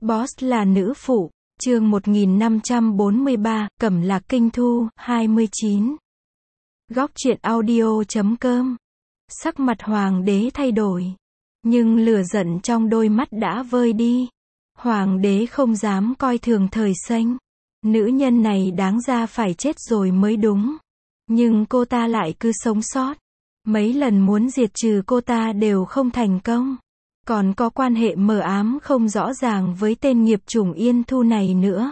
Boss là nữ phụ, chương 1543, Cẩm Lạc Kinh Thu, 29. Góc truyện audio.com. Sắc mặt hoàng đế thay đổi, nhưng lửa giận trong đôi mắt đã vơi đi. Hoàng đế không dám coi thường Thời Xanh. Nữ nhân này đáng ra phải chết rồi mới đúng. Nhưng cô ta lại cứ sống sót. Mấy lần muốn diệt trừ cô ta đều không thành công. Còn có quan hệ mờ ám không rõ ràng với tên nghiệp chủng Yên Thu này nữa.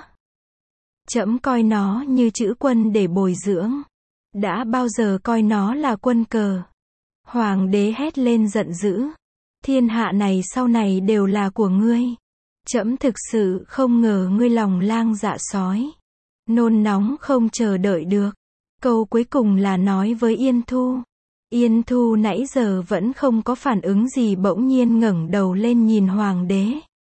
Trẫm coi nó như chữ quân để bồi dưỡng. Đã bao giờ coi nó là quân cờ. Hoàng đế hét lên giận dữ. Thiên hạ này sau này đều là của ngươi. Trẫm thực sự không ngờ ngươi lòng lang dạ sói. Nôn nóng không chờ đợi được. Câu cuối cùng là nói với Yên Thu. Yên Thu nãy giờ vẫn không có phản ứng gì, bỗng nhiên ngẩng đầu lên nhìn hoàng đế.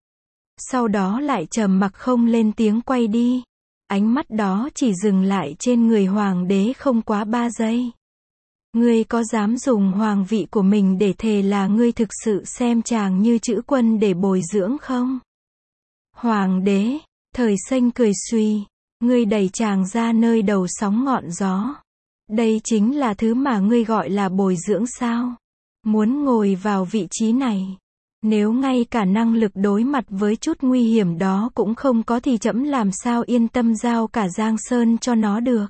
Sau đó lại trầm mặc không lên tiếng quay đi. Ánh mắt đó chỉ dừng lại trên người hoàng đế không quá 3 giây. Ngươi có dám dùng hoàng vị của mình để thề là ngươi thực sự xem chàng như chữ quân để bồi dưỡng không? Hoàng đế, Thời Xanh cười suy. Ngươi đẩy chàng ra nơi đầu sóng ngọn gió. Đây chính là thứ mà ngươi gọi là bồi dưỡng sao? Muốn ngồi vào vị trí này, nếu ngay cả năng lực đối mặt với chút nguy hiểm đó cũng không có thì trẫm làm sao yên tâm giao cả Giang Sơn cho nó được.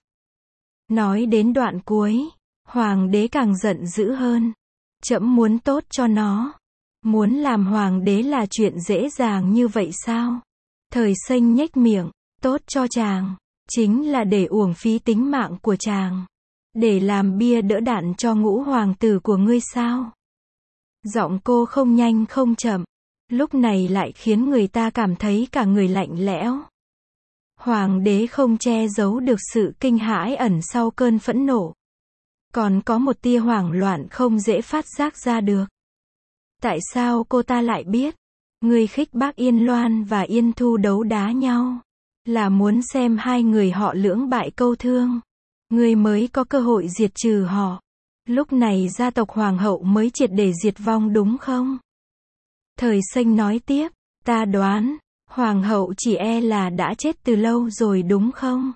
Nói đến đoạn cuối, hoàng đế càng giận dữ hơn. Trẫm muốn tốt cho nó. Muốn làm hoàng đế là chuyện dễ dàng như vậy sao? Thời Xanh nhếch miệng. Tốt cho chàng, chính là để uổng phí tính mạng của chàng. Để làm bia đỡ đạn cho ngũ hoàng tử của ngươi sao? Giọng cô không nhanh không chậm, lúc này lại khiến người ta cảm thấy cả người lạnh lẽo. Hoàng đế không che giấu được sự kinh hãi ẩn sau cơn phẫn nộ. Còn có một tia hoảng loạn không dễ phát giác ra được. Tại sao cô ta lại biết? Ngươi khích bác Yên Loan và Yên Thu đấu đá nhau. Là muốn xem hai người họ lưỡng bại câu thương. Ngươi mới có cơ hội diệt trừ họ. Lúc này gia tộc hoàng hậu mới triệt để diệt vong đúng không? Thời Xanh nói tiếp, ta đoán, hoàng hậu chỉ e là đã chết từ lâu rồi đúng không?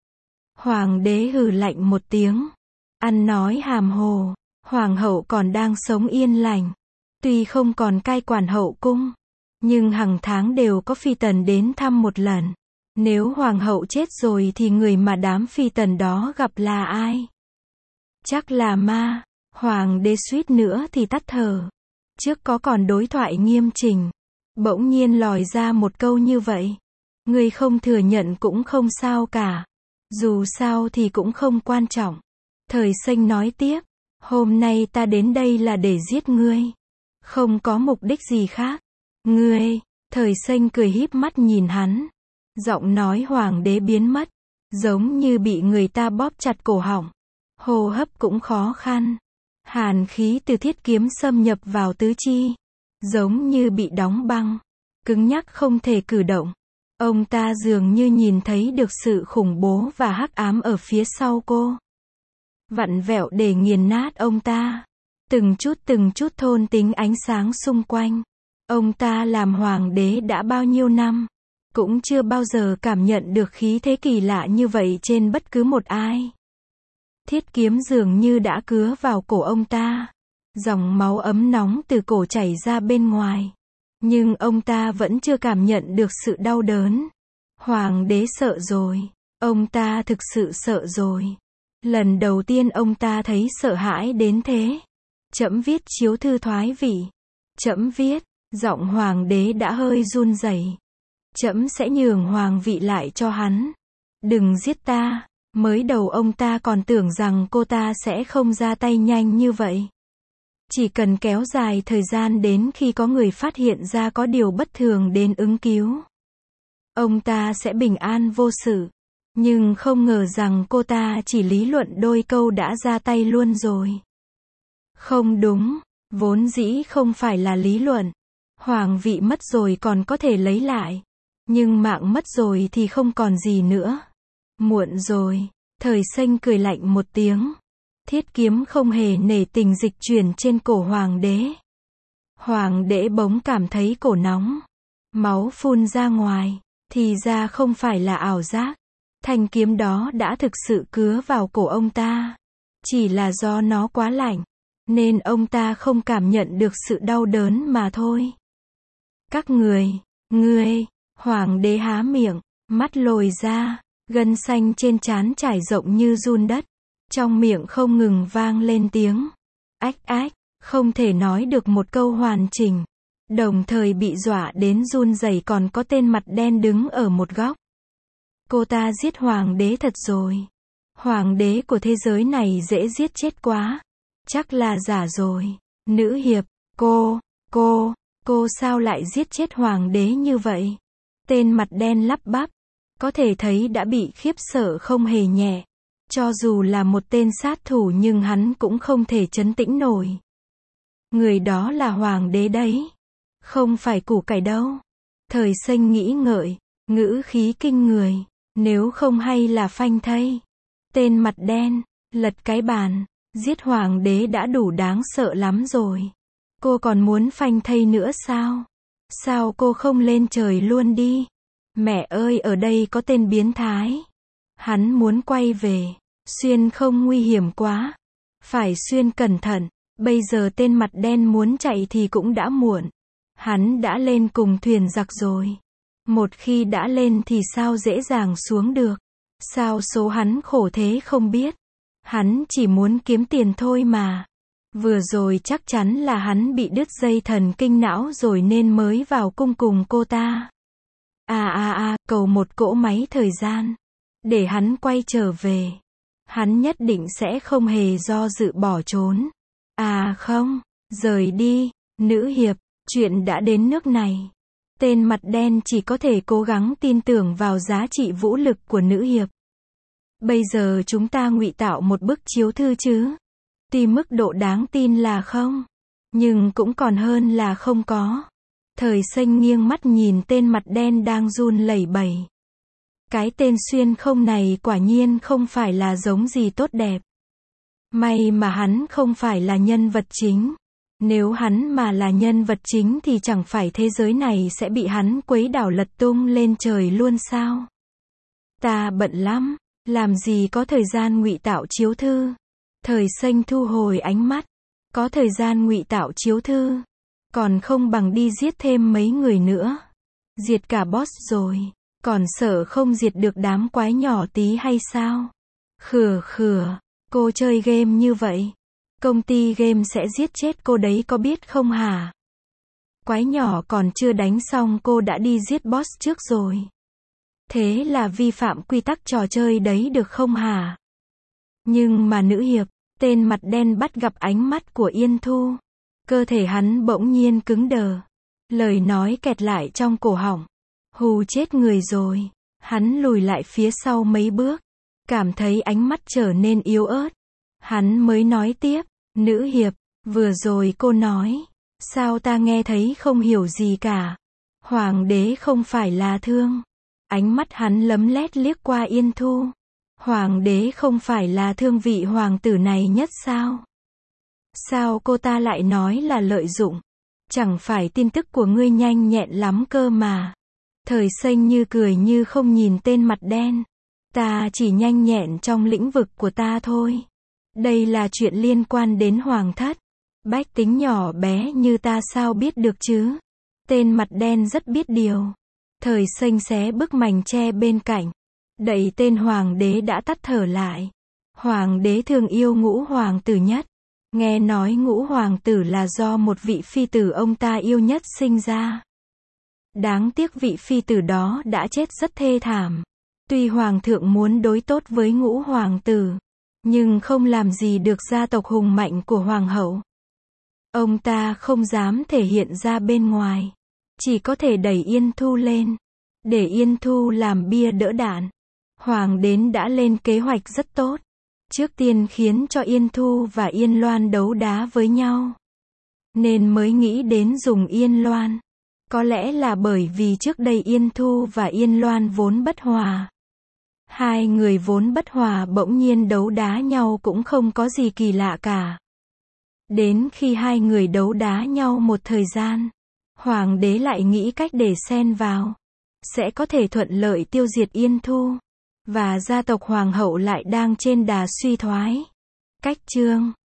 Hoàng đế hừ lạnh một tiếng. Ăn nói hàm hồ, hoàng hậu còn đang sống yên lành. Tuy không còn cai quản hậu cung, nhưng hàng tháng đều có phi tần đến thăm một lần. Nếu hoàng hậu chết rồi thì người mà đám phi tần đó gặp là ai? Chắc là ma. Hoàng đế suýt nữa thì tắt thở. Trước có còn đối thoại nghiêm chỉnh, bỗng nhiên lòi ra một câu như vậy. Ngươi không thừa nhận cũng không sao cả. Dù sao thì cũng không quan trọng. Thời Xanh nói tiếp. Hôm nay ta đến đây là để giết ngươi. Không có mục đích gì khác. Ngươi, Thời Xanh cười híp mắt nhìn hắn. Giọng nói hoàng đế biến mất, giống như bị người ta bóp chặt cổ họng. Hô hấp cũng khó khăn. Hàn khí từ thiết kiếm xâm nhập vào tứ chi, giống như bị đóng băng, cứng nhắc không thể cử động. Ông ta dường như nhìn thấy được sự khủng bố và hắc ám ở phía sau cô. Vặn vẹo để nghiền nát ông ta. Từng chút thôn tính ánh sáng xung quanh. Ông ta làm hoàng đế đã bao nhiêu năm, cũng chưa bao giờ cảm nhận được khí thế kỳ lạ như vậy trên bất cứ một ai. Thiết kiếm dường như đã cứa vào cổ ông ta. Dòng máu ấm nóng từ cổ chảy ra bên ngoài. Nhưng ông ta vẫn chưa cảm nhận được sự đau đớn. Hoàng đế sợ rồi. Ông ta thực sự sợ rồi. Lần đầu tiên ông ta thấy sợ hãi đến thế. Trẫm viết chiếu thư thoái vị. Trẫm viết, giọng hoàng đế đã hơi run rẩy. Trẫm sẽ nhường hoàng vị lại cho hắn. Đừng giết ta. Mới đầu ông ta còn tưởng rằng cô ta sẽ không ra tay nhanh như vậy. Chỉ cần kéo dài thời gian đến khi có người phát hiện ra có điều bất thường đến ứng cứu, ông ta sẽ bình an vô sự. Nhưng không ngờ rằng cô ta chỉ lý luận đôi câu đã ra tay luôn rồi. Không đúng, vốn dĩ không phải là lý luận. Hoàng vị mất rồi còn có thể lấy lại. Nhưng mạng mất rồi thì không còn gì nữa. Muộn rồi. Thời Xanh cười lạnh một tiếng. Thiết kiếm không hề nể tình dịch chuyển trên cổ hoàng đế. Hoàng đế bỗng cảm thấy cổ nóng. Máu phun ra ngoài, thì ra không phải là ảo giác. Thanh kiếm đó đã thực sự cứa vào cổ ông ta. Chỉ là do nó quá lạnh, nên ông ta không cảm nhận được sự đau đớn mà thôi. Các ngươi, hoàng đế há miệng, mắt lồi ra, gân xanh trên trán trải rộng như giun đất. Trong miệng không ngừng vang lên tiếng ách ách, không thể nói được một câu hoàn chỉnh. Đồng thời bị dọa đến run rẩy còn có tên mặt đen đứng ở một góc. Cô ta giết hoàng đế thật rồi. Hoàng đế của thế giới này dễ giết chết quá. Chắc là giả rồi. Nữ hiệp, cô sao lại giết chết hoàng đế như vậy? Tên mặt đen lắp bắp. Có thể thấy đã bị khiếp sợ không hề nhẹ. Cho dù là một tên sát thủ nhưng hắn cũng không thể trấn tĩnh nổi. Người đó là hoàng đế đấy. Không phải củ cải đâu. Thời Xanh nghĩ ngợi, ngữ khí kinh người. Nếu không hay là phanh thây. Tên mặt đen, lật cái bàn. Giết hoàng đế đã đủ đáng sợ lắm rồi. Cô còn muốn phanh thây nữa sao? Sao cô không lên trời luôn đi? Mẹ ơi, ở đây có tên biến thái. Hắn muốn quay về. Xuyên không nguy hiểm quá. Phải xuyên cẩn thận. Bây giờ tên mặt đen muốn chạy thì cũng đã muộn. Hắn đã lên cùng thuyền giặc rồi. Một khi đã lên thì sao dễ dàng xuống được. Sao số hắn khổ thế không biết. Hắn chỉ muốn kiếm tiền thôi mà. Vừa rồi chắc chắn là hắn bị đứt dây thần kinh não rồi nên mới vào cung cùng cô ta. Cầu một cỗ máy thời gian. Để hắn quay trở về. Hắn nhất định sẽ không hề do dự bỏ trốn. Không, rời đi, nữ hiệp, chuyện đã đến nước này. Tên mặt đen chỉ có thể cố gắng tin tưởng vào giá trị vũ lực của nữ hiệp. Bây giờ chúng ta ngụy tạo một bức chiếu thư chứ. Tuy mức độ đáng tin là không, nhưng cũng còn hơn là không có. Thời Xanh nghiêng mắt nhìn tên mặt đen đang run lẩy bẩy. Cái tên xuyên không này quả nhiên không phải là giống gì tốt đẹp. May mà hắn không phải là nhân vật chính. Nếu hắn mà là nhân vật chính thì chẳng phải thế giới này sẽ bị hắn quấy đảo lật tung lên trời luôn sao? Ta bận lắm, làm gì có thời gian ngụy tạo chiếu thư. Thời Xanh thu hồi ánh mắt. Có thời gian ngụy tạo chiếu thư, còn không bằng đi giết thêm mấy người nữa. Diệt cả boss rồi, còn sợ không diệt được đám quái nhỏ tí hay sao? Khửa, cô chơi game như vậy, công ty game sẽ giết chết cô đấy có biết không hả? Quái nhỏ còn chưa đánh xong cô đã đi giết boss trước rồi. Thế là vi phạm quy tắc trò chơi đấy được không hả? Nhưng mà nữ hiệp, tên mặt đen bắt gặp ánh mắt của Yên Thu. Cơ thể hắn bỗng nhiên cứng đờ. Lời nói kẹt lại trong cổ họng. Hù chết người rồi. Hắn lùi lại phía sau mấy bước. Cảm thấy ánh mắt trở nên yếu ớt. Hắn mới nói tiếp. Nữ hiệp, vừa rồi cô nói. Sao ta nghe thấy không hiểu gì cả. Hoàng đế không phải là thương. Ánh mắt hắn lấm lét liếc qua Yên Thu. Hoàng đế không phải là thương vị hoàng tử này nhất sao? Sao cô ta lại nói là lợi dụng? Chẳng phải tin tức của ngươi nhanh nhẹn lắm cơ mà. Thời Xanh như cười như không nhìn tên mặt đen. Ta chỉ nhanh nhẹn trong lĩnh vực của ta thôi. Đây là chuyện liên quan đến hoàng thất. Bách tính nhỏ bé như ta sao biết được chứ? Tên mặt đen rất biết điều. Thời Xanh xé bức mành tre bên cạnh. Đẩy tên hoàng đế đã tắt thở lại. Hoàng đế thường yêu ngũ hoàng tử nhất. Nghe nói ngũ hoàng tử là do một vị phi tử ông ta yêu nhất sinh ra. Đáng tiếc vị phi tử đó đã chết rất thê thảm. Tuy hoàng thượng muốn đối tốt với ngũ hoàng tử, nhưng không làm gì được gia tộc hùng mạnh của hoàng hậu. Ông ta không dám thể hiện ra bên ngoài. Chỉ có thể đẩy Yên Thu lên. Để Yên Thu làm bia đỡ đạn. Hoàng đến đã lên kế hoạch rất tốt. Trước tiên khiến cho Yên Thu và Yên Loan đấu đá với nhau. Nên mới nghĩ đến dùng Yên Loan. Có lẽ là bởi vì trước đây Yên Thu và Yên Loan vốn bất hòa. Hai người vốn bất hòa bỗng nhiên đấu đá nhau cũng không có gì kỳ lạ cả. Đến khi hai người đấu đá nhau một thời gian, Hoàng đế lại nghĩ cách để xen vào, sẽ có thể thuận lợi tiêu diệt Yên Thu. Và gia tộc hoàng hậu lại đang trên đà suy thoái. Cách chương